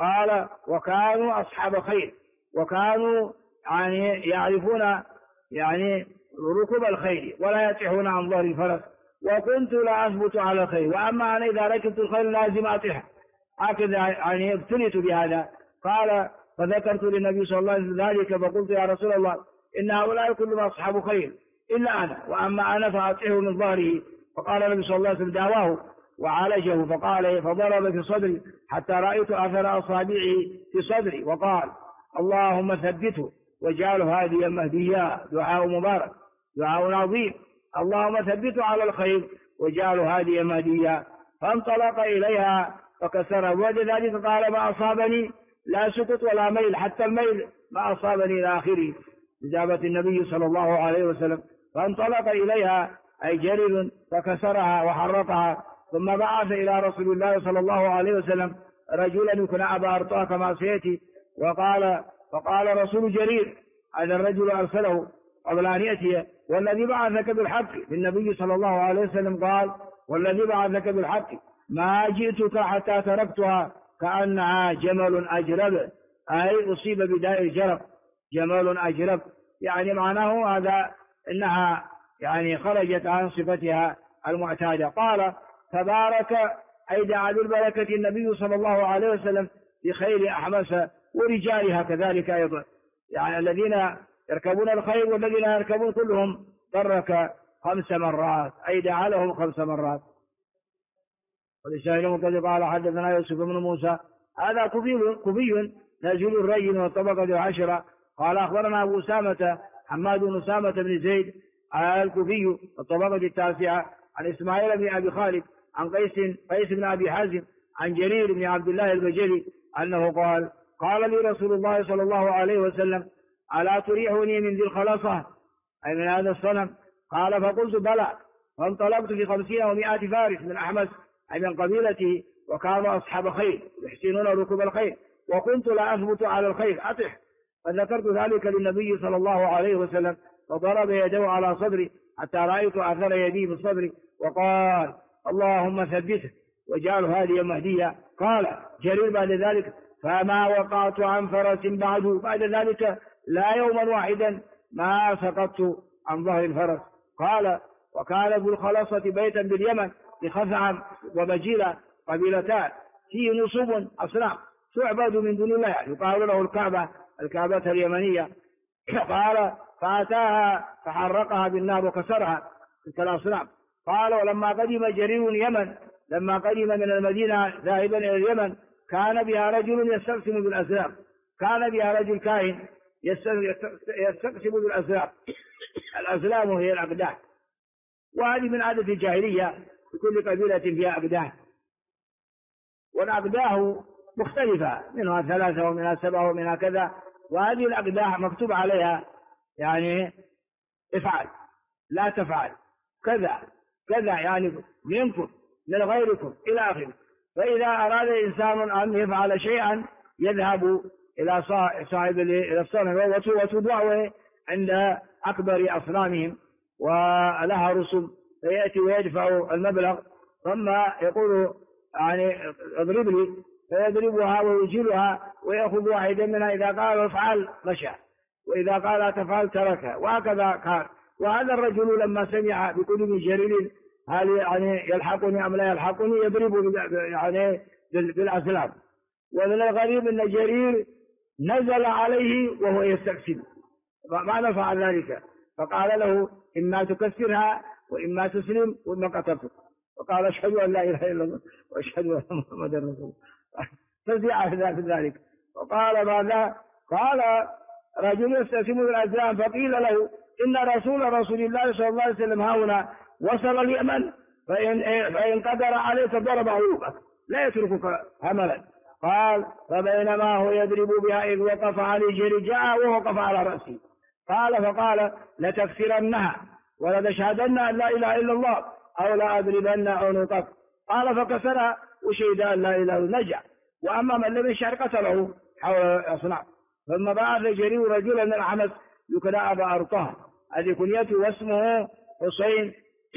قال وكانوا أصحاب خير، وكانوا يعني يعرفون يعني ركوب الخيل ولا يطيحون عن ظهر الفرس، وكنت لا أثبت على الخيل، وأما أنا إذا ركبت الخيل لازم أطيح، هكذا يعني ابتليت بهذا. قال فذكرت للنبي صلى الله عليه وسلم ذلك، فقلت يا رسول الله إن هؤلاء كلهم أصحاب خيل إلا أنا، وأما أنا فأطيح من ظهره. فقال النبي صلى الله عليه وسلم دعواه وعالجه، فقال فضرب في صدري حتى رأيت أثر أصابعه في صدري، وقال اللهم ثبته واجعله هاديا مهديا. دعاء مبارك، دعاء عظيم، اللهم ثبته على الخير واجعله هاديا مهديا. فانطلق إليها فكسرها، وبعد ذلك قال ما أصابني لا سقط ولا ميل، حتى الميل ما أصابني إلى آخره، إجابة النبي صلى الله عليه وسلم. فانطلق إليها أي جرير فكسرها وحرقها، ثم بعث إلى رسول الله صلى الله عليه وسلم رجلا يكون أبا أرطاة كما سيأتي، فقال رسول جرير هذا الرجل أرسله قبل أن يأتي والذي بعثك بالحق، للنبي صلى الله عليه وسلم قال والذي بعثك بالحق ما جئتك حتى تركتها كأنها جمل أجرب، أي أصيب بداء الجرب، جمل أجرب يعني معناه هذا إنها يعني خرجت عن صفتها المعتادة. قال تبارك أي دعا بالبركة النبي صلى الله عليه وسلم بخير أحمس ورجالها كذلك أيضا، يعني الذين يركبون الخير والذين يركبون كلهم برك 5 مرات، أي دعا لهم 5 مرات. ولسائل مقتضي قال حدثنا يوسف بن موسى هذا كوفي نزيل الرجل والطبقة 10. قال أخبرنا أبو أسامة حماد بن أسامة بن زيد الكوفي الطبقة 9 عن إسماعيل بن أبي خالد عن قيس بن أبي حازم عن جرير بن عبد الله البجلي أنه قال لي رسول الله صلى الله عليه وسلم ألا تريحني من ذي الخلصة أي من هذا الصنم؟ قال فقلت بلى. فانطلقت في 50 و100 فارس من أحمس أي من قبيلته، وكانوا أصحاب خير يحسنون ركوب الخير، وكنت لا أثبت على الخير أطح. فذكرت ذلك للنبي صلى الله عليه وسلم، فضرب يده على صدري حتى رأيت أثر يدي في صدري، وقال اللهم ثبته واجعله هاديا مهديا. قال جرير بعد ذلك فما وقعت عن فرس بعد ذلك لا يوما واحدا ما سقطت عن ظهر الفرس. قال وكان ذو الخلصة بيتا باليمن بخثعم وبجيلة قبيلتان فيه نصب أصنام تعبد من دون الله يقال له الكعبة اليمنية. قال فأتاها فحرقها بالنار وكسرها تلك الأصنام. قال ولما قدم جرير اليمن، لما قدم من المدينة ذاهبا إلى اليمن كان بها رجل يستقسم بالأزلام، كان بها رجل كاهن يستقسم بالأزلام. الأزلام هي الأقداح، وهذه من عادة الجاهلية في كل قبيلة فيها أقداح، والأقداح مختلفة منها 3 ومنها 7 ومنها كذا، وهذه الأقداح مكتوب عليها يعني افعل لا تفعل كذا كذا، يعني منكم من غيركم إلى آخره. فإذا أراد الإنسان أن يفعل شيئا يذهب إلى صاحب الصنم وتوضعه عند أكبر أصنامهم ولها رسم، فيأتي ويدفع المبلغ ثم يقول يعني اضرب لي، فيضربها ويجيلها ويأخذ واحدا منها، إذا قال افعل مشى وإذا قال تفعل تركها، وهكذا كان. وهذا الرجل لما سمع بقدوم جرير هل يعني يلحقني أم لا يلحقني يضرب يعني بالأسلام. ومن الغريب أن جرير نزل عليه وهو يستقسم، ما نفع ذلك، فقال له إما تكسرها وإما تسلم وإما قتلتك، وقال أشهد أن لا إله إلا الله وأشهد أن محمدا رسول الله، فزع في ذلك. وقال ماذا؟ قال رجل يستقسم بالأسلام، فقيل له إن رسول الله صلى الله عليه وسلم هاهنا وصل اليمن، فإن قدر عليك ضرب عروقك لا يتركك هملا. قال فبينما هو يضرب بها إذ وقف علي جرير جاء ووقف على رأسي، فقال لتكسرنها ولتشهدن أن لا إله إلا الله أو لا أضربن عنقك. قال فكسرها وشهد أن لا إله إلا الله نجا، وأما من لم يشهد قتله حول الأصنام. ثم بعث جرير رجلا من الحمس يكنى أبا أرطاه، هذه كنيته واسمه حسين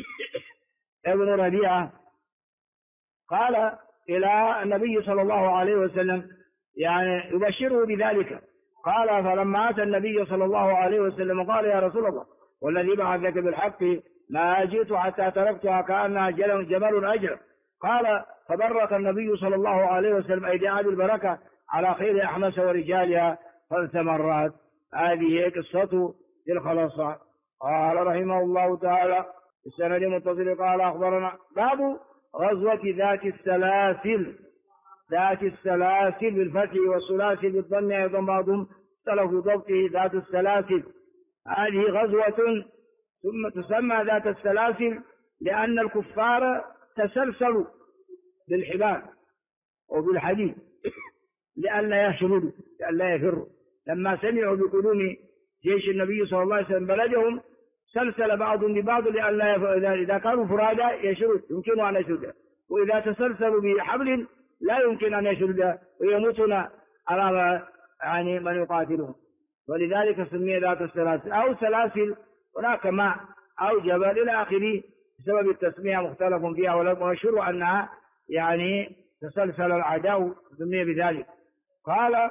ابن ربيعة. قال إلى النبي صلى الله عليه وسلم يعني يبشره بذلك. قال فلما أتى النبي صلى الله عليه وسلم قال يا رسول الله والذي بعثك بالحق ما جئت حتى تركتها كأنها جمل أجر. قال فبرك النبي صلى الله عليه وسلم أيديها بالبركة على خير أحمس ورجالها فاستمرت. هذه قصته للخلاصة. قال رحمه الله تعالى السند متصل قال أخبرنا باب غزوة ذات السلاسل. ذات السلاسل بالفتح والسلاسل بالضم أيضا بعضهم اختلفوا ضبطه. ذات السلاسل هذه غزوة ثم تسمى ذات السلاسل لأن الكفار تسلسلوا بالحبال وبالحديد لئلا يشردوا لئلا يفروا. لما سمعوا بقدوم جيش النبي صلى الله عليه وسلم بلدهم سلسل بعضهم ببعض لئلا إذا كانوا فرادا يشرد يمكن أن يشرد، وإذا تسلسلوا بحبل لا يمكن أن يشرد ويموتون أمام يعني من يقاتلهم. ولذلك سمي ذات السلاسل أو سلاسل هناك ماء أو جبل إلى آخره بسبب التسمية مختلف فيها، ومشهور أنها يعني تسلسل الأعداء سمي بذلك. قال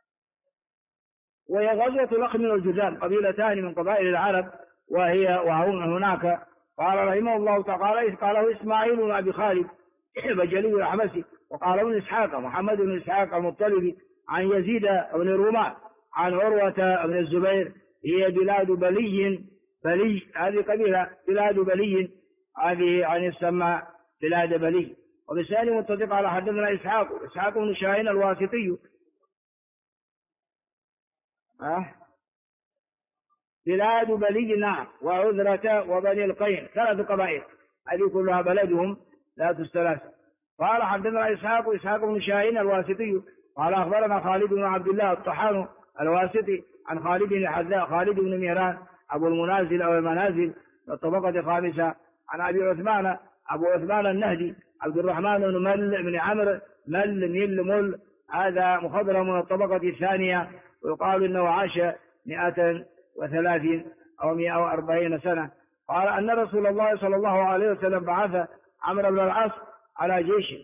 وهي غزوة لخم والجذام قبيلتان من قبائل العرب وهم هناك. قال رحمه الله تعالى قاله إسماعيل بن أبي خالد بجلي الأحمسي وقال ابن إسحاق محمد بن إسحاق المطلبي عن يزيد بن رومان عن عروة بن الزبير هي بلاد بلي. هذه قبيلة بلاد بلي هذه يعني يسمى بلاد بلي. وبسالي متفق على حدثنا إسحاق بن شاهين الواسطي بلاد بلي نعم وعذرة وبني القين 3 قبائل هذه كلها بلدهم ذات السلاسل. قال حدثنا إسحاق بن شاهين الواسطي قال أخبرنا خالد بن عبد الله الطحان الواسطي عن خالد بن حذاء خالد بن مهران أبو المنازل أو المنازل الطبقة الخامسة عن أبي عثمان أبو عثمان النهدي عبد الرحمن بن مل بن عمرو مل هذا مخضرم من الطبقة الثانية ويقال إنه عاش 130 أو 140 سنة. قال أن رسول الله صلى الله عليه وسلم بعث عمرو بن العاص على جيش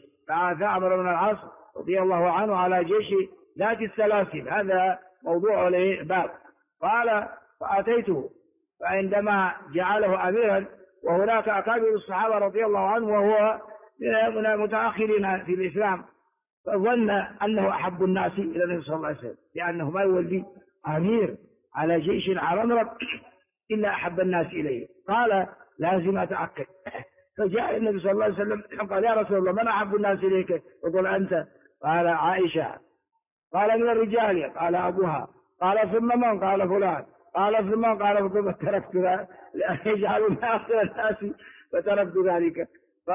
رضي الله عنه على جيش ذات السلاسل. هذا موضوع له باب. قال فأتيته فعندما جعله أميرا وهناك أكابر الصحابة رضي الله عنه وهو من المتأخرين في الإسلام فظن أنه أحب الناس إلى النبي صلى الله عليه وسلم لأنه ما يولي أمير على جيش عرب إلا أحب الناس إليه. قال لازم أتأكد. فجاء النبي صلى الله عليه وسلم قال يا رسول الله من أحب الناس إليك؟ وقال أنت. قال عائشة. قال من الرجال؟ قال أبوها. قال ثم من؟ قال فلان. قال ثم من؟ قال فتركت لأن يجعلون آخر الناس فتركت ذلك.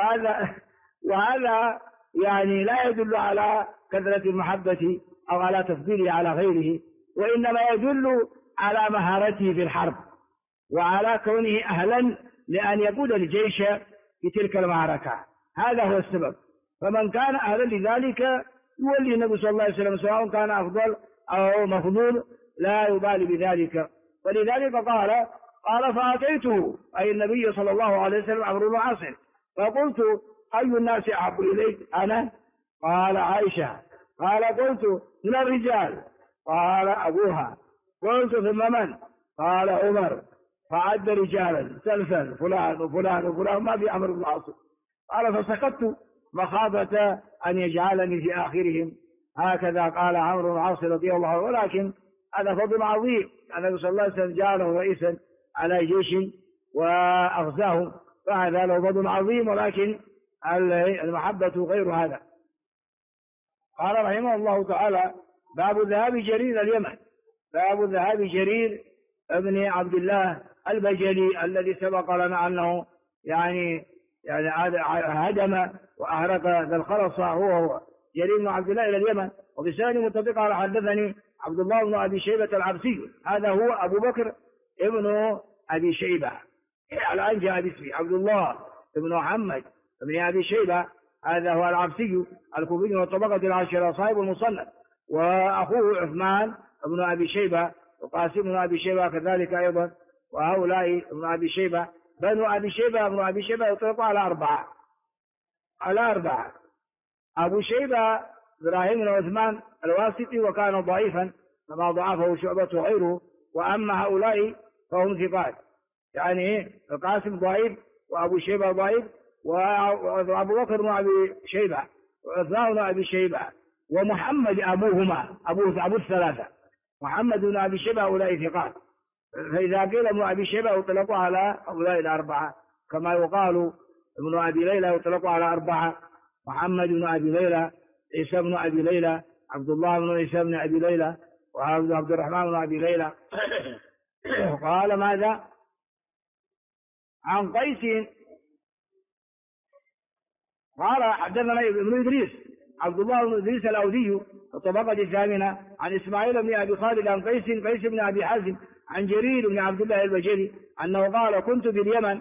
وهذا يعني لا يدل على كثرة المحبة أو على تفضيله على غيره، وإنما يدل على مهارته في الحرب وعلى كونه أهلا لأن يقود الجيش في تلك المعركة. هذا هو السبب. فمن كان أهلا لذلك يولي النبي صلى الله عليه وسلم سواء كان أفضل أو مفضول لا يبالي بذلك. ولذلك قال فأتيته أي النبي صلى الله عليه وسلم عمرو بن العاص فقلت أي الناس أحب إليك؟ أنا؟ قال عائشة. قال قلت من الرجال؟ قال أبوها. قلت ثم من؟ قال عمر. فعد رجالا سلسل فلان وفلان وفلان ما في عمرو بن العاص. قال فسكت مخافة أن يجعلني في آخرهم. هكذا قال عمرو بن العاص رضي الله عنه. ولكن هذا فضل عظيم. النبي صلى الله عليه وسلم جعله رئيسا على جيش وأغزاه، فهذا له فضل عظيم، ولكن المحبة غير هذا. قال رحمه الله تعالى باب ذهاب جرير اليمن. باب ذهاب جرير ابن عبد الله البجلي الذي سبق لنا أنه يعني هدم وأهرق ذا الخلصة هو جرير بن عبد الله إلى اليمن. وبسند متفق على حدثني عبد الله بن أبي شيبة العبسي هذا هو أبو بكر ابن أبي شيبة الآن جاء باسمه عبد الله بن محمد بن أبي شيبة هذا هو العبسي الكوفي من الطبقة العاشرة صاحب المصنف. وأخوه عثمان بن أبي شيبة وقاسم بن أبي شيبة كذلك أيضا. وهؤلاء ابن أبي شيبة بنو أبي شيبة ابن أبي شيبة يطلق على 4 أبو شيبة إبراهيم بن عثمان الواسطي وكان ضعيفا كما ضعفه شعبة وغيره. وأما هؤلاء فهم ثقات، يعني القاسم ضعيف وأبو شيبة ضعيف وأبو بكر بن أبي شيبة وعثمان بن أبي شيبة ومحمد أبوهما أبو الثلاثة محمد بن أبي شيبة هؤلاء ثقات. فإذا قيل ابن أبي شيبة يطلق على هؤلاء الأربعة، كما يقال ابن أبي ليلى يطلق على أربعة: محمد بن أبي ليلى، عيسى بن أبي ليلى، عبد الله بن عيسى بن أبي ليلى، وعبد الرحمن بن أبي ليلى. قال ماذا؟ عن قيس قال حدثنا ابن إدريس عبد الله بن إدريس الأودي الطبقة الثامنة عن إسماعيل بن أبي خالد عن قيس بن أبي حازم عن جرير بن عبد الله البجلي أنه قال كنت باليمن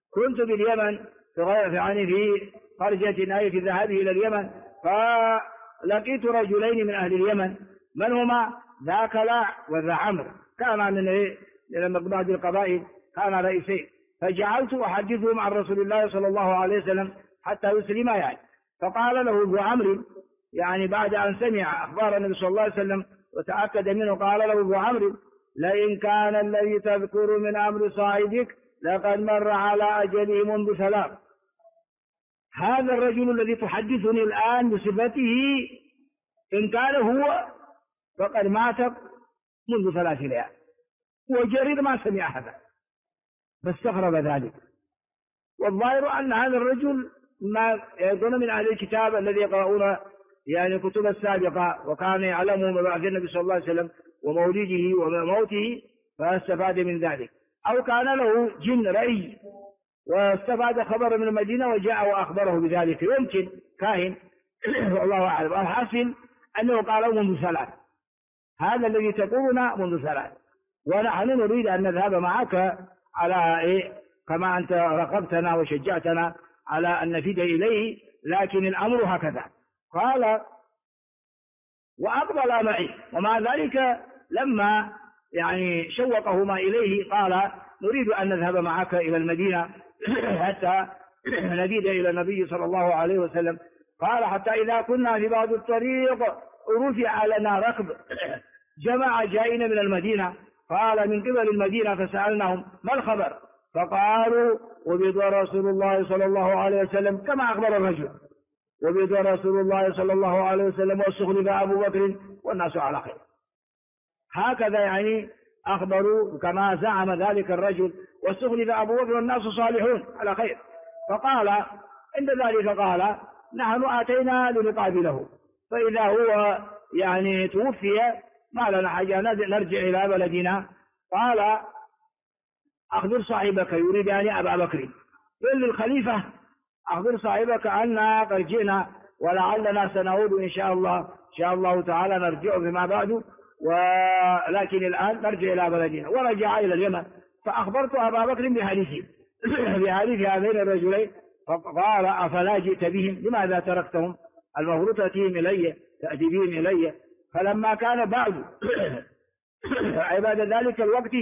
في خرجة أي في الذهاب إلى اليمن، فلقيت رجلين من أهل اليمن، من هما؟ ذا كلاع وذا عمرو، كان من بعض القبائل، كان رئيسين، فجعلت أحدثهم عن رسول الله صلى الله عليه وسلم حتى يسلما يعني. فقال له ابو عمرو يعني بعد أن سمع أخبار النبي صلى الله عليه وسلم وتأكد منه، قال له ابو عمرو: لئن كان الذي تذكر من أمر صاحبك لقد مر على أجله منذ 3. هذا الرجل الذي تحدثني الآن بصفته إن كان هو فقد مات منذ 3 ليال، وجرير ما سمع هذا فاستغرب ذلك. والظاهر أن هذا الرجل ما يكون من أهل الكتاب الذي يقرؤون يعني الكتب السابقة، وكان يعلمه مبعث النبي صلى الله عليه وسلم ومولده وموته فاستفاد من ذلك، أو كان له جن رأي واستفاد خبر من المدينة وجاء وأخبره بذلك، يمكن كاهن والله أعلم. الحاصل أنه قال منذ 3، هذا الذي تقولنا منذ 3، ونحن نريد أن نذهب معك على كما أنت رغبتنا وشجعتنا على أن نفيد إليه، لكن الأمر هكذا. قال: وأقبل معي، ومع ذلك لما يعني شوقهما إليه قال: نريد أن نذهب معك إلى المدينة حتى نفيد إلى النبي صلى الله عليه وسلم. قال: حتى إذا كنا في بعض الطريق رفع لنا ركب جماعة جائين من المدينة، قال من قبل المدينة، فسألناهم ما الخبر؟ فقالوا: وبيض رسول الله صلى الله عليه وسلم، كما أخبر الرجل: وبيض رسول الله صلى الله عليه وسلم واستخلف أبو بكر والناس على خير. هكذا يعني أخبروا كما زعم ذلك الرجل، واستخلف أبو بكر والناس صالحون على خير. فقال عند ذلك قال: نحن آتينا لنقابله، فإذا هو يعني توفي ما لنا حاجة نرجع إلى بلدنا. قال: أخبر صاحبك، يريد يعني أبا بكر، قل للخليفة أخبر صاحبك أننا قد جئنا ولعلنا سنعود إن شاء الله تعالى، نرجع فيما بعد، ولكن الآن نرجع إلى بلدنا. ورجع إلى اليمن، فأخبرت أبا بكر بحديث هذين الرجلين، فقال: أفلا جئت بهم؟ لماذا تركتهم؟ المفروض تأتي بهم إلي. فلما كان بعد عباد ذلك الوقت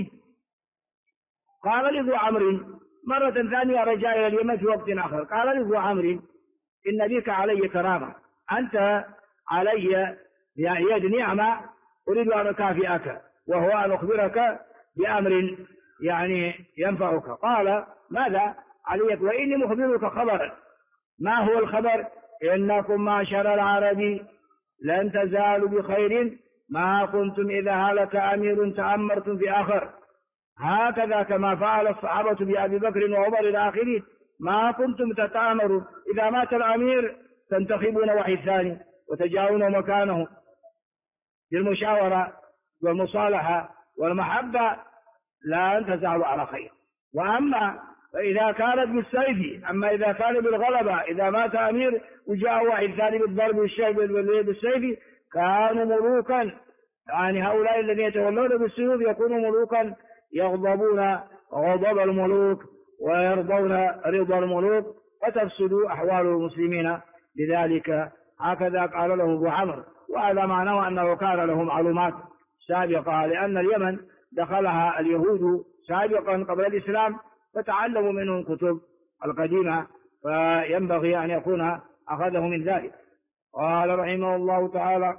قال لابو عمرو مرة ثانية، رجع إلى اليمن في وقت آخر، قال لابو عمرو: إن بك علي كرامة، أنت علي يد نعمة أريد أن أكافئك، وهو أن أخبرك بأمر يعني ينفعك. قال: ماذا عليك؟ وإني مخبرك خبرا. ما هو الخبر؟ إنكم معشر العرب لن تزالوا بخير ما كنتم إذا هلك أمير تأمرتم في آخر، هكذا كما فعل الصحابة بأبي بكر وعمر إلى آخره، ما كنتم تتآمرون، إذا مات الأمير تنتخبون وحي الثاني وتجاؤون مكانه بالمشاورة والمصالحة والمحبة، لا تزالوا على خير. وأما فإذا كانت بالسيف، أما إذا كان بالغلبة، إذا مات أمير وجاء وحي الثاني بالضرب بالسيف كانوا ملوكا، يعني هؤلاء الذين يتولون بالسيوف يكونوا ملوكا يغضبون غضب الملوك ويرضون رضا الملوك، وتفسد أحوال المسلمين. لذلك هكذا قال له ابو عمرو، وهذا معناه أنه كان له معلومات سابقة، لأن اليمن دخلها اليهود سابقا قبل الإسلام، فتعلموا منهم الكتب القديمة، فينبغي أن يكون أخذه من ذلك. قال رحمه الله تعالى: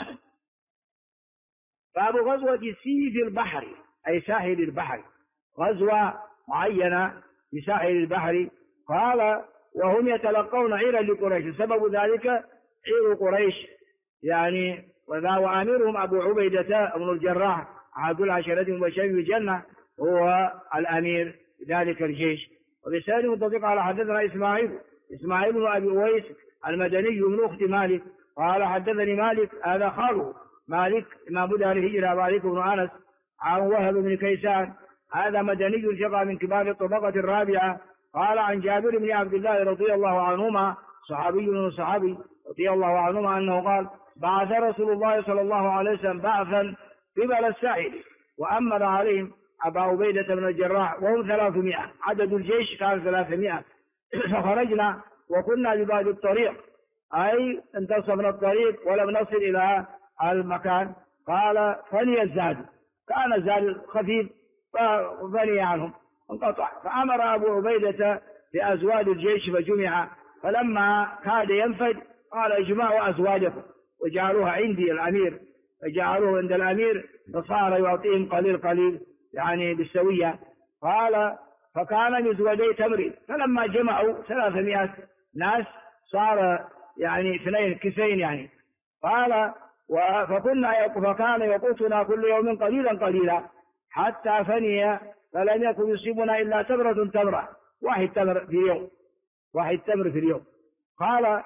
باب غزوة سيف البحر، أي ساحل البحر، غزوة معينة في ساحل البحر. قال: وهم يتلقون عيرا لقريش، سبب ذلك عير قريش يعني، وآمرهم أبو عبيدة بن الجراح أحد العشرة المبشرين بالجنة، هو الأمير ذلك الجيش. وبسند متفق على حدثنا إسماعيل بن أبي أويس المدني من أخت مالك قال: حدثني مالك، هذا خاله مالك إمام دار الهجرة مالك بن أنس، عن وهب بن كيسان، هذا مدني ثقة من كبار الطبقة الرابعة. قال: عن جابر بن عبد الله رضي الله عنهما، صحابي من الصحابي رضي الله عنهما، أنه قال: بعث رسول الله صلى الله عليه وسلم بعثا قبل الساحل، وأمر عليهم أبا عبيدة بن الجراح، وهم 300، عدد الجيش كان 300. فخرجنا وكنا ببعد الطريق، أي انتصفنا الطريق ولم نصل إلى المكان. قال: فني الزاد، كان الزاد خفيف ففني عنهم انقطع. فأمر أبو عبيدة بأزواج الجيش فجمع، فلما كاد ينفد قال: اجمعوا أزواجكم، وجعلوها عندي الأمير، فجعلوه عند الأمير، فصار يعطيهم قليل قليل يعني بالسوية. قال: فكان مزودي تمر، فلما جمعوا 300 ناس صار يعني 2 كسين يعني. قال: فكان يقوتنا كل يوم قليلا قليلا حتى فني، فلم يكن يصيبنا إلا تمرة، واحد تمر في اليوم. قال: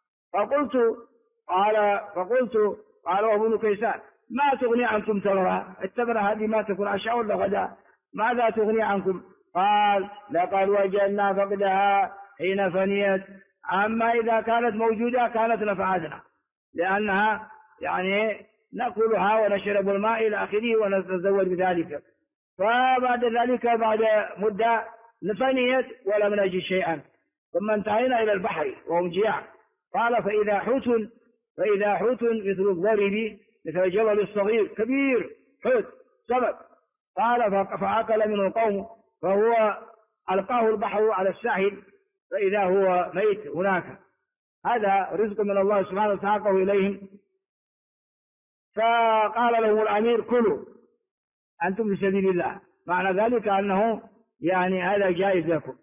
قال ابن كيسان: ما تغني عنكم تمرة؟ التمرة هذه ما تكون عشاء ولا غداء، ماذا تغني عنكم؟ قال: لقد وجدنا فقدها حين فنيت، أما إذا كانت موجودة كانت نفعتنا، لأنها يعني نأكلها ونشرب الماء إلى آخره ونتزوج بذلك. فبعد ذلك بعد مدة فنيت ولم نجد شيئا، ثم انتهينا إلى البحر وهم جياع. قال: فإذا حوت مثل الضرب، مثل الجبل الصغير كبير، حوت سمك. قال: فأكل منه القوم، فهو ألقاه البحر على الساحل، فإذا هو ميت هناك. هذا رزق من الله سبحانه وتعالى إليهم. فقال له الأمير: كلوا أنتم في سبيل الله، معنى ذلك أنه يعني هذا جائز لكم،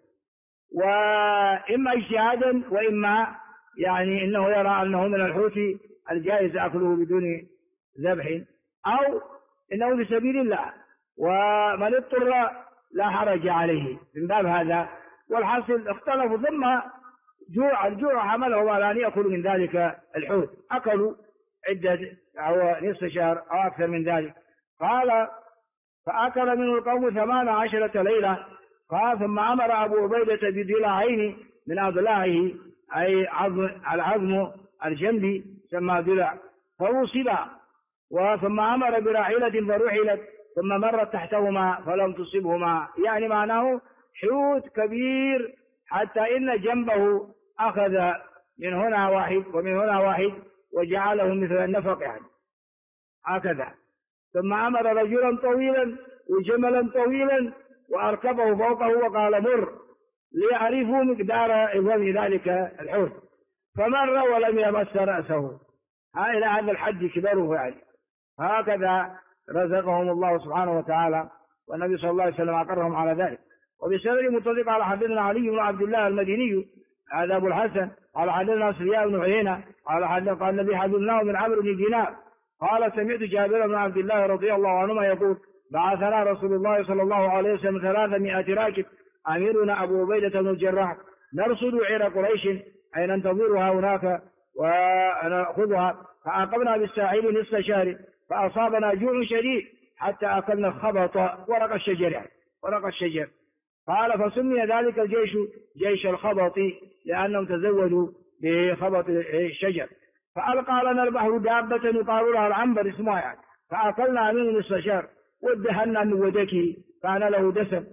وإما اجتهادا وإما يعني إنه يرى أنه من الحوت الجائز أكله بدون ذبح، أو إنه في سبيل الله، ومن اضطر لا حرج عليه من باب هذا. والحاصل اختلفوا، ثم الجوع حملهم على أن يأكلوا من ذلك الحوت، أكلوا عدة أو نصف شهر أو أكثر من ذلك. قال: فأكل منه القوم 18 ليلة. قال: ثم أمر أبو عبيدة بضلعين من أضلاعه، أي العظم الجنبي سمى ضلع، فوصبا، ثم أمر براحلة فرحلت، ثم مرت تحتهما فلم تصبهما، يعني معناه حوت كبير حتى إن جنبه أخذ من هنا واحد ومن هنا واحد وجعله مثل النفق يعني هكذا. ثم أمر رجلا طويلا وجملا طويلا وأركبه فوقه وقال: مر، ليعرفوا مقدار عظم ذلك الحوت، فمر ولم يمس رأسه، إلى هذا الحد كبره يعني. هكذا رزقهم الله سبحانه وتعالى، والنبي صلى الله عليه وسلم أقرهم على ذلك. وبسند متفق على حدثنا علي بن عبد الله المديني، هذا أبو الحسن، قال: حدثنا سفيان بن عيينة قال النبي حدثناه من عمرو بن دينار قال: سمعت جابر بن عبد الله رضي الله عنهما يقول: بعثنا رسول الله صلى الله عليه وسلم 300 راكب، أميرنا أبو عبيدة بن الجراح، نرصد عير قريش أي ننتظرها هناك ونأخذها. فعاقبنا بالساحل نصف شهر، فأصابنا جوع شديد حتى أكلنا الخبط، ورق الشجر. قال: فسمي ذلك الجيش جيش الخبط، لأنهم تزودوا بخبط الشجر. فألقى لنا البحر دابة يقال لها العنبر اسمها يعني، فأكلنا منه نصف شهر، وادهنا من ودكه، كان له دسم،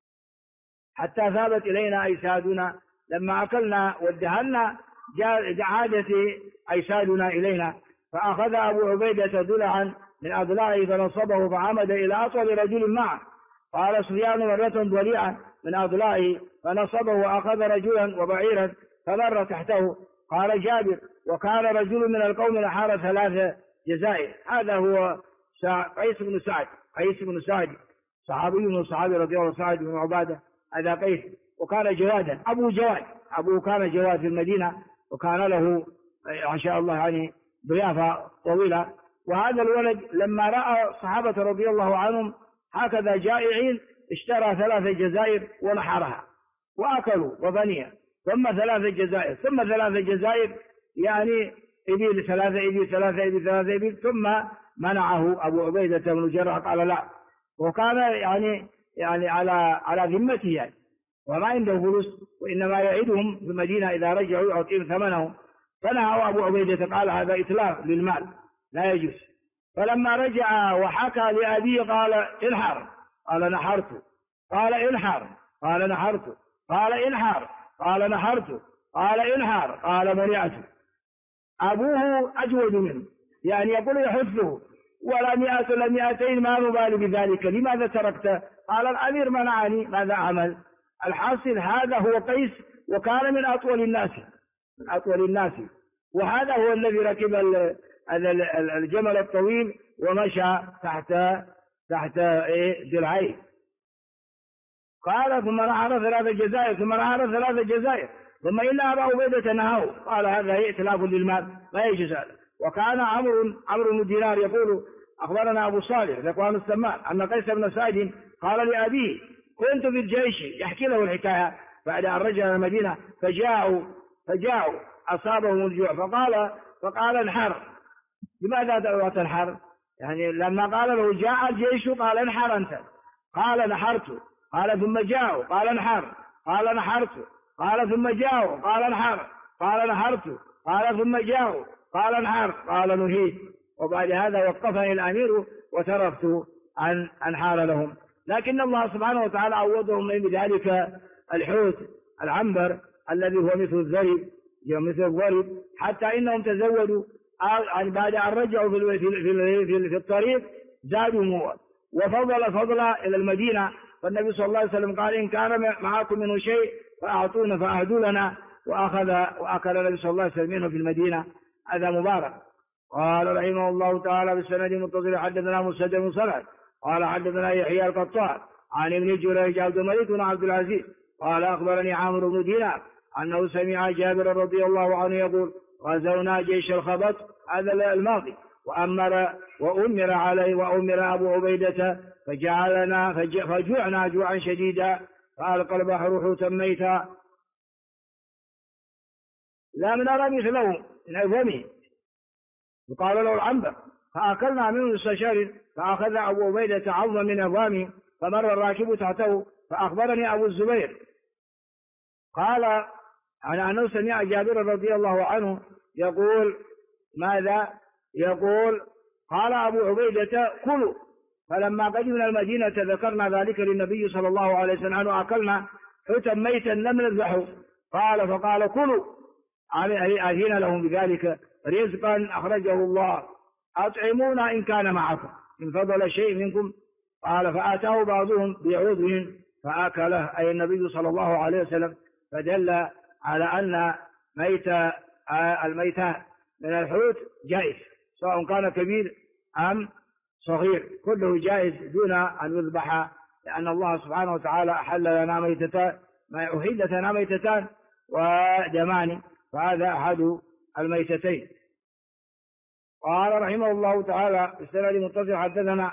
حتى ثابت إلينا أجسادنا. لما أكلنا وادهنا عادت أجسادنا إلينا. فأخذ أبو عبيدة ضلعا من أضلاعه فنصبه، فعمد إلى أطول رجل معه. قال سفيان: مرة ضليعا من أضلاعه فنصبه، وأخذ رجلا وبعيرا فمر تحته، قال جابر: وكان رجل من القوم نحر 3 جزائر. هذا هو قيس بن سعد صحابي من الصحابة رضي الله عنه، سعد بن عبادة، هذا قيس، وكان جوادا، أبوه كان جواد في المدينة، وكان له ما شاء الله يعني ضيافة طويلة. وهذا الولد لما رأى الصحابة رضي الله عنهم هكذا جائعين اشترى 3 جزائر ونحرها وأكلوا وبنيا، ثم 3 جزائر، ثم 3 جزائر، يعني إبل 3 إبل 3 إبل 3 إبل، ثم منعه أبو عبيدة بن الجراح قال لا، وكان يعني على ذمته يعني، وما عنده فلوس، وإنما يعيدهم في المدينة إذا رجعوا يعطيهم ثمنهم. فنهى أبو عبيدة قال هذا إتلاف للمال لا يجوز. فلما رجع وحكى لأبيه قال انحر، قال نحرت، قال انحر، قال نحرت، قال انحر، قال نحرت، قال انحر، قال منعت. أبوه أجود منه، يعني يقول يحثه: ولا 100 ولا 200 ما نبالي بذلك، لماذا تركته؟ قال الأمير منعني، ماذا أعمل؟ الحاصل هذا هو قيس، وكان من أطول الناس، وهذا هو الذي ركب الجمل الطويل ومشى تحت ذراعيه. قال ثم نحر 3 جزائر، ثم نحر 3 جزائر، ثم إن أبا عبيدة نهاه قال هذا إتلاف للمال لا يجوز هذا. وكان عمرو بن دينار يقول: أخبرنا أبو صالح ذكوان السمان أن قيس بن سعد قال لأبيه: كنت في الجيش، يحكي له الحكاية بعد أن رجع إلى المدينة، فجاءوا أصابهم الجوع، فقال انحر. لماذا تنحر؟ يعني لما قال له جاء الجيش قال انحر أنت، قال نحرت، قال ثم جاءوا قال انحر، قال نحرت، قال ثم جاءوا قال انحر، قال نحرت، قال ثم جاءوا قال انحر، قال نهيت. وبعد هذا وقفني الأمير وتركت أن أنحار لهم. لكن الله سبحانه وتعالى عوضهم من ذلك الحوت العنبر الذي هو مثل الذرب، حتى إنهم تزودوا بعد أن رجعوا في الطريق زادوا وفضل إلى المدينة. فالنبي صلى الله عليه وسلم قال: إن كان معكم منه شيء فأعطونا فأهدوا لنا، وأكل النبي صلى الله عليه وسلم منه في المدينة. هذا مبارك. قال رحمه الله تعالى: بالسند المتصل حدثنا مسدد بن صالح قال حدثنا يحيى القطان عن ابن جريج عبد الملك بن عبد العزيز قال أخبرني عمرو بن دينار أنه سمع جابر رضي الله عنه يقول: غزونا جيش الخبط، هذا الماضي، وأمر أبو عبيدة فجوعنا جوعا شديدا، فألقى البحر حوتا ميتا لم نرى مثله من عظمه، يقال له العنبر، فأكلنا منه الشجر، فأخذ أبو عبيدة عظما من عظامه، فمر الراكب تحته، فأخبرني أبو الزبير قال عن أنه سمع جابر رضي الله عنه يقول: ماذا؟ يقول: قال أبو عبيدة: كلوا. فلما قدمنا المدينة ذكرنا ذلك للنبي صلى الله عليه وسلم أنه أكلنا حوتا ميتا لم نذبحه، فقال: كلوا، أذن لهم بذلك، رزقا أخرجه الله، أطعمونا إن كان معكم، إن فضل شيء منكم. قال: فآتاه بعضهم بعوضهم فأكله، أي النبي صلى الله عليه وسلم، فدل على أن الميتان من الحوت جائز، سواء كان كبير أم صغير، كله جائز دون أن يذبح، لأن الله سبحانه وتعالى أحلت لنا ميتتان ودمان، فهذا أحد الميتتين. قال رحمه الله تعالى: بالسند المتصل حدثنا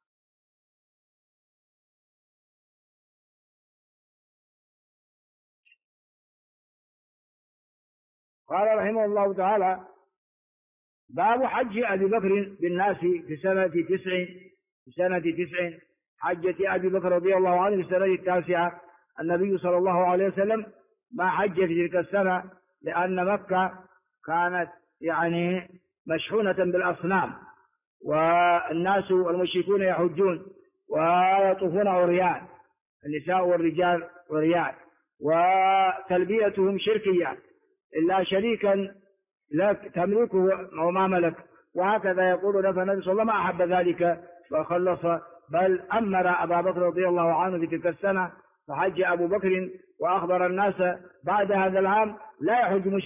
قال رحمه الله تعالى: باب حج أبي بكر بالناس في سنة 9 حجة أبي بكر رضي الله عنه في السنة 9. النبي صلى الله عليه وسلم ما حج في تلك السنة، لأن مكة كانت يعني مشحونة بالأصنام، والناس والمشركون يحجون ويطوفون عريان، النساء والرجال عريان، وتلبيتهم شركية إلا شريكا لك تملكه وما ملك، وهكذا يقول له. فالنبي صلى الله عليه وسلم ما أحب ذلك فخلص، بل أمر أبا بكر رضي الله عنه في تلك السنة، فحج أبو بكر وأخبر الناس بعد هذا العام لا يحج مشرك،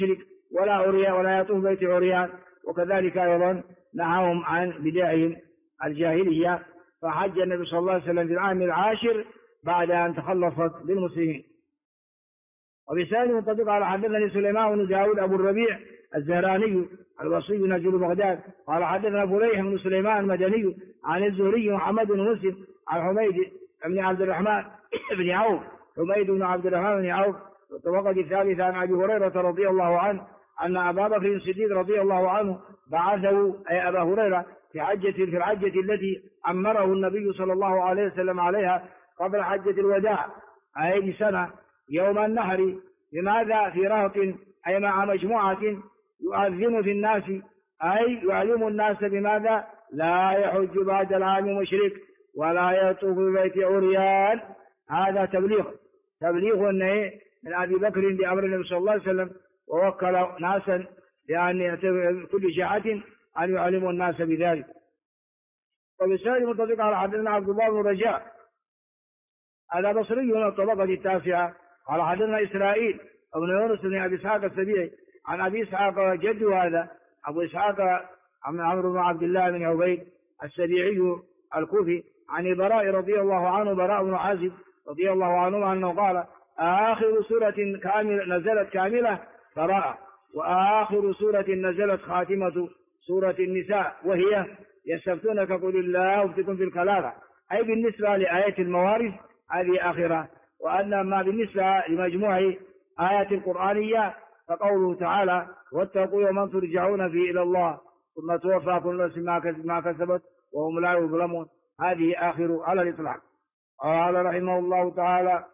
ولا يطوف بيت عريان. وكذلك أيضا نهاهم عن بدعهم الجاهلية. فحج النبي صلى الله عليه وسلم في العام العاشر بعد أن تخلصت بالمسلمين. وبسند منطبق على حدثني سليمان بن داود أبو الربيع الزهراني البصري نزيل بغداد قال حدثنا فليح بن سليمان المدني عن الزهري محمد بن مسلم عن حميد بن عبد الرحمن بن عوف حميد بن عبد الرحمن بن عوف الطبقة الثالثة عن أبي هريرة رضي الله عنه أن أبا بكر الصديق رضي الله عنه بعثه أي أبا هريرة في الحجة التي أمره النبي صلى الله عليه وسلم عليها قبل حجة الوداع أي سنة يوم النحر. لماذا؟ في رهط أي مع مجموعة يؤذن في الناس أي يعلم الناس بماذا؟ لا يحج بعد العام مشرك ولا يطوف ببيت عريان. هذا تبليغ من أبي بكر بأمر النبي صلى الله عليه وسلم، ووكل ناسا يعني كل جهة أن يعلموا الناس بذلك. وبالسؤال متفق على حدثنا عبد الله بن رجاء هذا بصري من الطبقة التاسعة قال حدثنا إسرائيل ابن يونس بن أبي إسحاق السبيعي عن أبي إسحاق جد هذا أبو إسحاق عمرو بن عبد الله بن عبيد السبيعي الكوفي عن البراء رضي الله عنه براء بن عازب رضي الله عنه أنه قال آخر سورة نزلت كاملة براءة، وآخر سورة نزلت خاتمة سورة النساء وهي يستفتونك قل الله يفتيكم في الكلالة، أي بالنسبة لآية الموارث هذه آخرة. وأما بالنسبة لمجموع آيات القرآنية فقوله تعالى واتقوا يوما ترجعون فيه إلى الله ثم توفى كل نفس ما كسبت وهم لا يظلمون، هذه آخر على الإطلاق. قال رحمه الله تعالى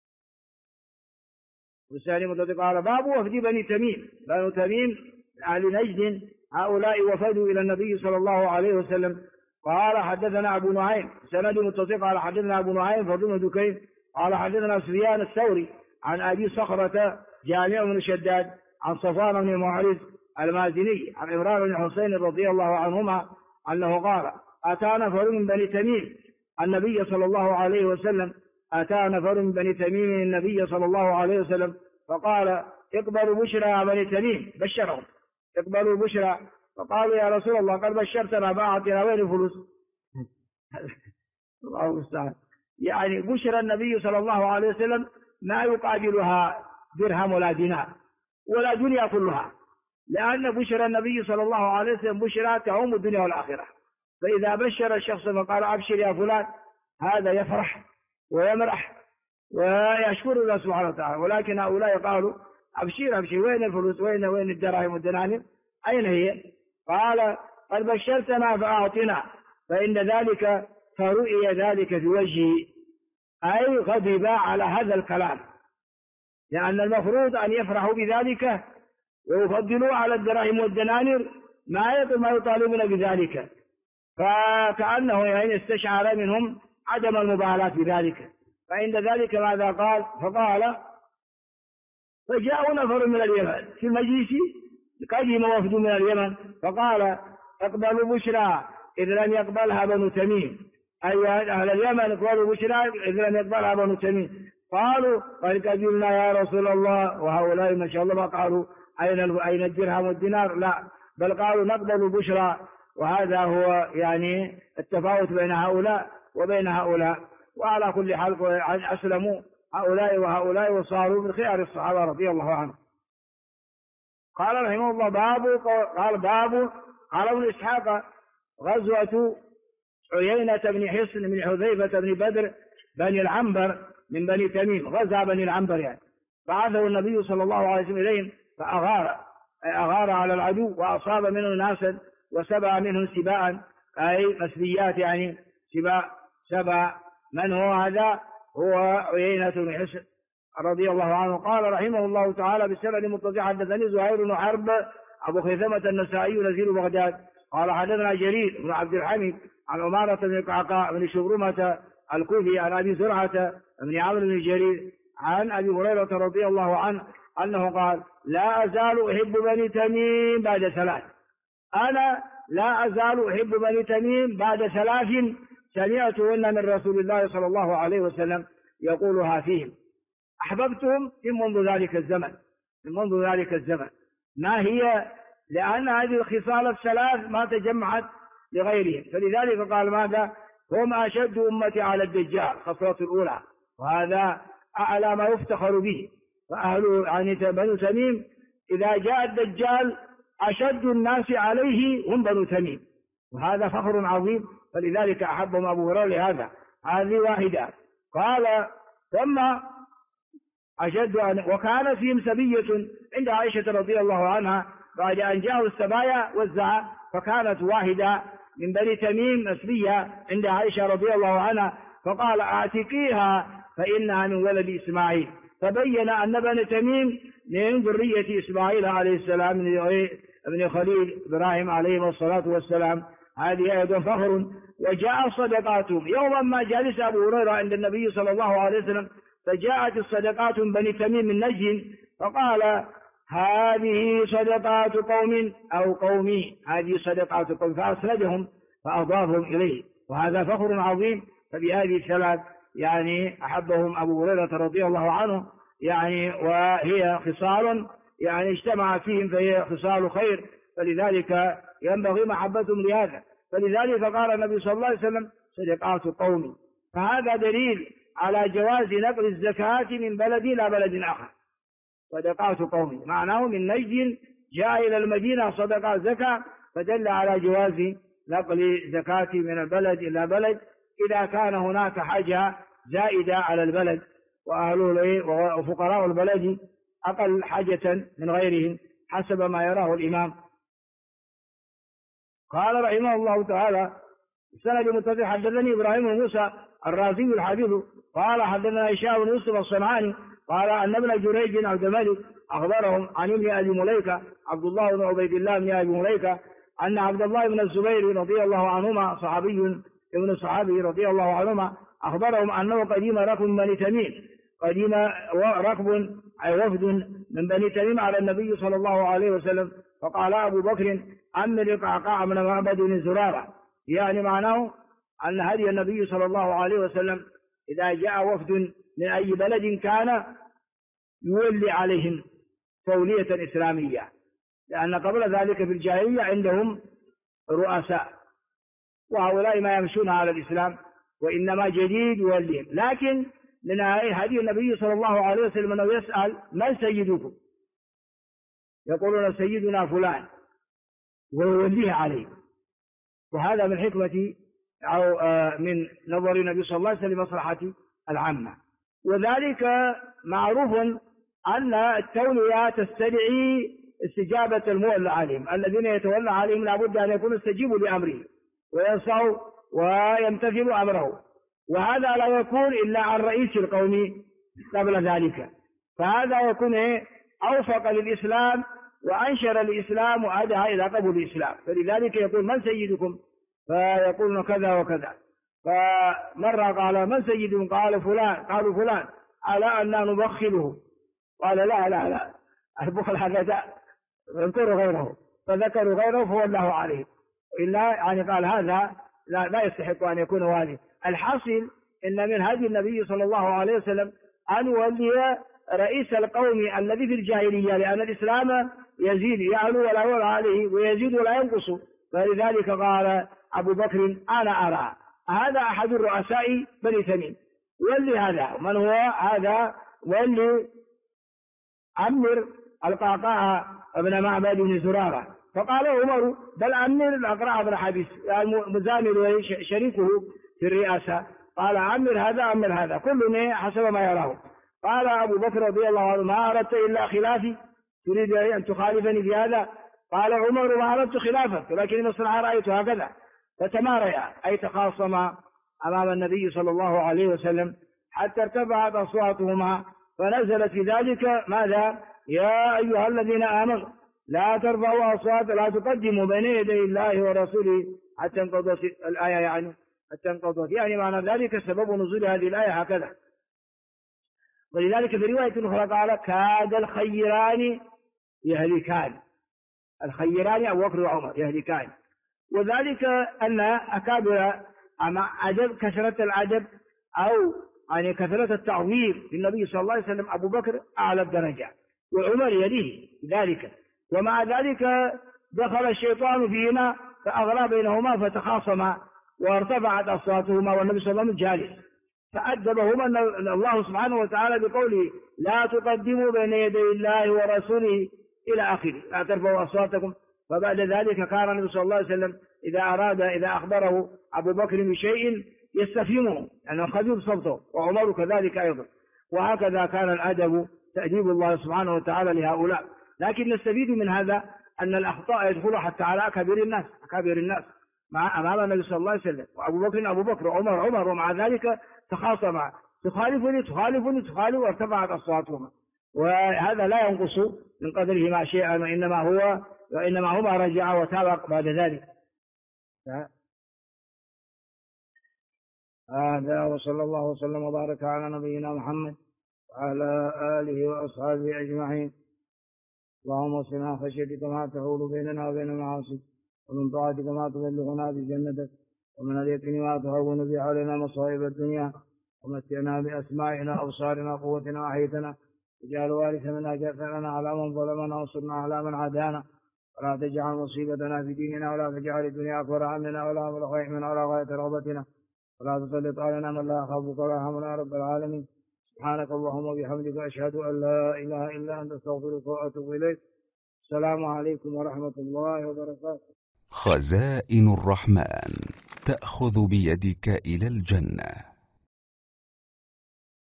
والثاني متفق على باب وفد بني تميم. بنو تميم أهل نجد هؤلاء وفدوا إلى النبي صلى الله عليه وسلم. قال حدثنا أبو نعيم سند متفق على حدثنا أبو نعيم فضل بن دكين قال حدثنا سفيان الثوري عن أبي صخرة جامع بن شداد عن صفوان بن معرز المازني عن عمران بن حسين رضي الله عنهما أنه قال أتى نفر من بني تميم النبي صلى الله عليه وسلم أتى نفر من بني تميم النبي صلى الله عليه وسلم فقال اقبلوا بشرى بني تميم، بشرهم اقبلوا بشرى. فقالوا يا رسول الله قد بشرتنا فأعطنا وين الفلوس؟ الله المستعان. يعني بشرى النبي صلى الله عليه وسلم ما يقابلها درهم ولا دينار ولا دنيا كلها، لأن بشرى النبي صلى الله عليه وسلم بشرى تعم الدنيا والآخرة. فإذا بشر الشخص فقال أبشر يا فلان هذا يفرح ويمرح ويشكر الله سبحانه وتعالى. ولكن هؤلاء قالوا أبشر وين الفلوس وين الدراهم والدنانير أين هي؟ قال قد بشرتنا فأعطنا، فإن ذلك فرؤي ذلك في وجهه أي غضب على هذا الكلام، لأن المفروض أن يفرحوا بذلك ويفضلوا على الدراهم والدنانير ما يطالبون بذلك. فكأنه يعني استشعر منهم عدم المبالاة بذلك. فعند ذلك ماذا قال؟ فقال فجاء نفر من اليمن في المجلس قدم وفد من اليمن فقال اقبلوا بشرى إذ لم يقبلها بنو تميم، أي أهل اليمن اقبلوا بشرى إذ لم يقبلها بنو تميم. قالوا قد قبلنا يا رسول الله. وهؤلاء ما شاء الله ما قالوا أين الدرهم والدينار، لا بل قالوا نقبل بشرى. وهذا هو يعني التفاوت بين هؤلاء وبين هؤلاء. وعلى كل حال أسلموا هؤلاء وهؤلاء وصاروا من خيار الصحابة رضي الله عنهم. قال رحمه الله قال ابن إسحاق غزوة عيينة بن حصن من حذيفة بن بدر بني العنبر من بني تميم، غزا بني العنبر يعني. بعثه النبي صلى الله عليه وسلم إليهم فأغار على العدو وأصاب منه ناسا وسبع منهم سباء أي مسبيات يعني سبع. من هو هذا؟ هو عيينة بن حصن رضي الله عنه. قال رحمه الله تعالى بالسند المتصل حدثني زهير بن حرب أبو خيثمة النسائي نزيل بغداد قال حدثنا جرير بن عبد الحميد عن عمارة بن قعقاع بن شبرمة الكوفي عن أبي زرعة بن عمرو بن جرير عن أبي هريرة رضي الله عنه أنه قال لا أزال أحب بني تميم بعد ثلاث. أنا لا أزال أحب بني تميم بعد ثلاث سمعتهن من رسول الله صلى الله عليه وسلم يقولها فيهم. أحببتهم من منذ ذلك الزمن ما هي؟ لأن هذه الخصال الثلاث ما تجمعت لغيرهم، فلذلك قال ماذا؟ هم أشد أمتي على الدجال، خصلة الأولى، وهذا أعلى ما يفتخر به. فأهل يعني بنو تميم إذا جاء الدجال أشد الناس عليه هم بنو تميم، وهذا فخر عظيم، فلذلك أحبهم أبو هريرة لهذا. هذه واحدة. قال ثم أشد وكان فيهم سبية عند عائشة رضي الله عنها بعد أن جاءوا السبايا وزعها، فكانت واحدة من بني تميم أسبية عند عائشة رضي الله عنها، فقال اعتقيها فإنها من ولد إسماعيل، فبين أن بني تميم من ذرية إسماعيل عليه السلام من خليل إبراهيم عليه الصلاة والسلام. هذه أيضا فخر. وجاء صدقاتهم يوما ما جالس أبو هريرة عند النبي صلى الله عليه وسلم، فجاءت الصدقات من بني تميم من نجد، فقال هذه صدقات قوم أو قومي، هذه صدقات قوم، فأسندهم فأضافهم إليه، وهذا فخر عظيم. فبهذه الثلاث يعني أحبهم أبو هريرة رضي الله عنه، يعني وهي خصال يعني اجتمع فيهم فهي خصال خير، فلذلك ينبغي محبتهم لهذا. فلذلك قال النبي صلى الله عليه وسلم صدقات قومي، فهذا دليل على جواز نقل الزكاة من بلد إلى بلد آخر. صدقات قومي معناه من نجد جاء إلى المدينة صدقات زكاة، فدل على جواز نقل زكاة من البلد إلى بلد إذا كان هناك حاجة زائدة على البلد، وأهله وفقراء البلد أقل حاجة من غيرهم حسب ما يراه الإمام. قال رحمه الله تعالى السند المتصل حدثني إبراهيم بن موسى الرازي الحافظ قال حدثنا هشام بن يوسف الصنعاني قال أن ابن جريج بن عبد الملك أخبرهم عن ابن أبي مليكة عبد الله بن عبيد الله بن أبي مليكة أن عبد الله بن الزبير رضي الله عنهما صحابي ابن الصحابي رضي الله عنهما أخبرهم أنه قديم ركب من بني تميم، قديم ركب أي وفد من بني تميم على النبي صلى الله عليه وسلم، فقال أبو بكر أمر القعقاع من معبد بن زرارة، يعني معناه أن هدي النبي صلى الله عليه وسلم إذا جاء وفد من أي بلد كان يولي عليهم تولية إسلامية، لأن قبل ذلك في الجاهلية عندهم رؤساء، وهؤلاء ما يمشون على الإسلام، وإنما جديد يوليهم. لكن من هدي النبي صلى الله عليه وسلم أنه يسأل من سيدكم، يقولون سيدنا فلان ويوليه عليه، وهذا من حكمة أو من نظر النبي صلى الله عليه وسلم مصلحة العامة. وذلك معروف أن التولية تستدعي استجابة المولى عليهم، الذين يتولى عليهم لابد أن يكونوا استجيبوا لأمره وينصحوا ويمتثلوا أمره، وهذا لا يكون إلا عن رئيس القوم قبل ذلك، فهذا يكون أوفق للإسلام وأنشر الإسلام وأدعى إلى قبول الإسلام. فلذلك يقول من سيدكم، فيقولون كذا وكذا، فمرة قال من سيدكم، قال فلان، قالوا فلان، على أن نبخله، قال لا البخل هذا داء، انكروا غيره، فذكروا غيره فهو الله عليه، إلا يعني قال هذا لا يستحق أن يكون والي. الحاصل إن من هدي النبي صلى الله عليه وسلم أن يولي رئيس القوم الذي في الجاهلية، لأن الإسلام يزيد يعلو ولا يعلى عليه، ويزيد ولا ينقص، فلذلك قال أبو بكر أنا أرى هذا أحد الرؤساء بني تميم، ولي هذا. من هو هذا؟ ولي أمر القعقاع ابن معبد بن زرارة. فقال عمر بل أمر الأقرع بن حبيس المزامل شريكه في الرئاسة، قال أمر هذا أمر هذا، كل حسب ما يراه. قال أبو بكر رضي الله عنه ما أردت إلا خلافي، تريد أن تخالفني في هذا؟ قال عمر ما أردت خلافك، ولكن مصلحة رأيت هكذا. فتماريا أي تخاصما أمام النبي صلى الله عليه وسلم حتى ارتفعت أصواتهما، فنزلت في ذلك ماذا؟ يا أيها الذين آمنوا لا ترفعوا أصوات، لا تقدموا بين يدي الله ورسوله حتى انقضت الآية، يعني حتى انقضت، يعني معنى ذلك سبب نزول هذه الآية هكذا. ولذلك في رواية أخرى قال كاد الخيران يهلكان، الخيران أبو بكر وعمر يهلكان، وذلك أن أكابر عجب كثرة العجب أو يعني كثرة التعظيم للنبي صلى الله عليه وسلم أبو بكر أعلى الدرجة، وعمر يليه ذلك، ومع ذلك دخل الشيطان فيهما فأغرى بينهما فتخاصما وارتفعت أصواتهما والنبي صلى الله عليه وسلم جالس، فأدبهما الله سبحانه وتعالى بقوله لا تقدموا بين يدي الله ورسوله إلى آخره، لا ترفعوا أصواتكم. فبعد ذلك كان النبي صلى الله عليه وسلم إذا أخبره أبو بكر بشيء يستفهمه لأنه خفيف صوته، وعمر كذلك أيضا. وهكذا كان الأدب تأديب الله سبحانه وتعالى لهؤلاء. لكن نستفيد من هذا أن الأخطاء يدخل حتى على أكابر الناس أمام النبي صلى الله عليه وسلم، وأبو بكر وعمر ومع ذلك تخاصما، تخالف وارتفعت أصواتهما، وهذا لا ينقص من قدرهما شيئا، وإنما هما رجعا وتابع بعد ذلك. هذا وصلى الله وسلم وبارك على نبينا محمد وعلى آله وأصحابه أجمعين. اللهم اصلنا خشيتك ما تحول بيننا وبين المعاصي، ومن طاعتك ما تبلغنا بجنتك، ومن اليقين ما تهون به علينا مصائب الدنيا، ومتعنا بأسمائنا أبصارنا قوتنا وأحيتنا، واجعل وارث منا جثنا على من ظلمنا وانصرنا على من عادانا، ولا تجعل مصيبتنا في ديننا، ولا تجعل الدنيا أكبر همنا ولا مبلغ علمنا ولا غاية رغبتنا، ولا تسلط علينا من لا يخافك ولا يرحمنا يا رب العالمين. سبحانك اللهم وبحمدك أشهد أن لا إله إلا أنت أستغفرك وأتوب إليك. السلام عليكم ورحمة الله وبركاته. خزائن الرحمن تأخذ بيدك إلى الجنة.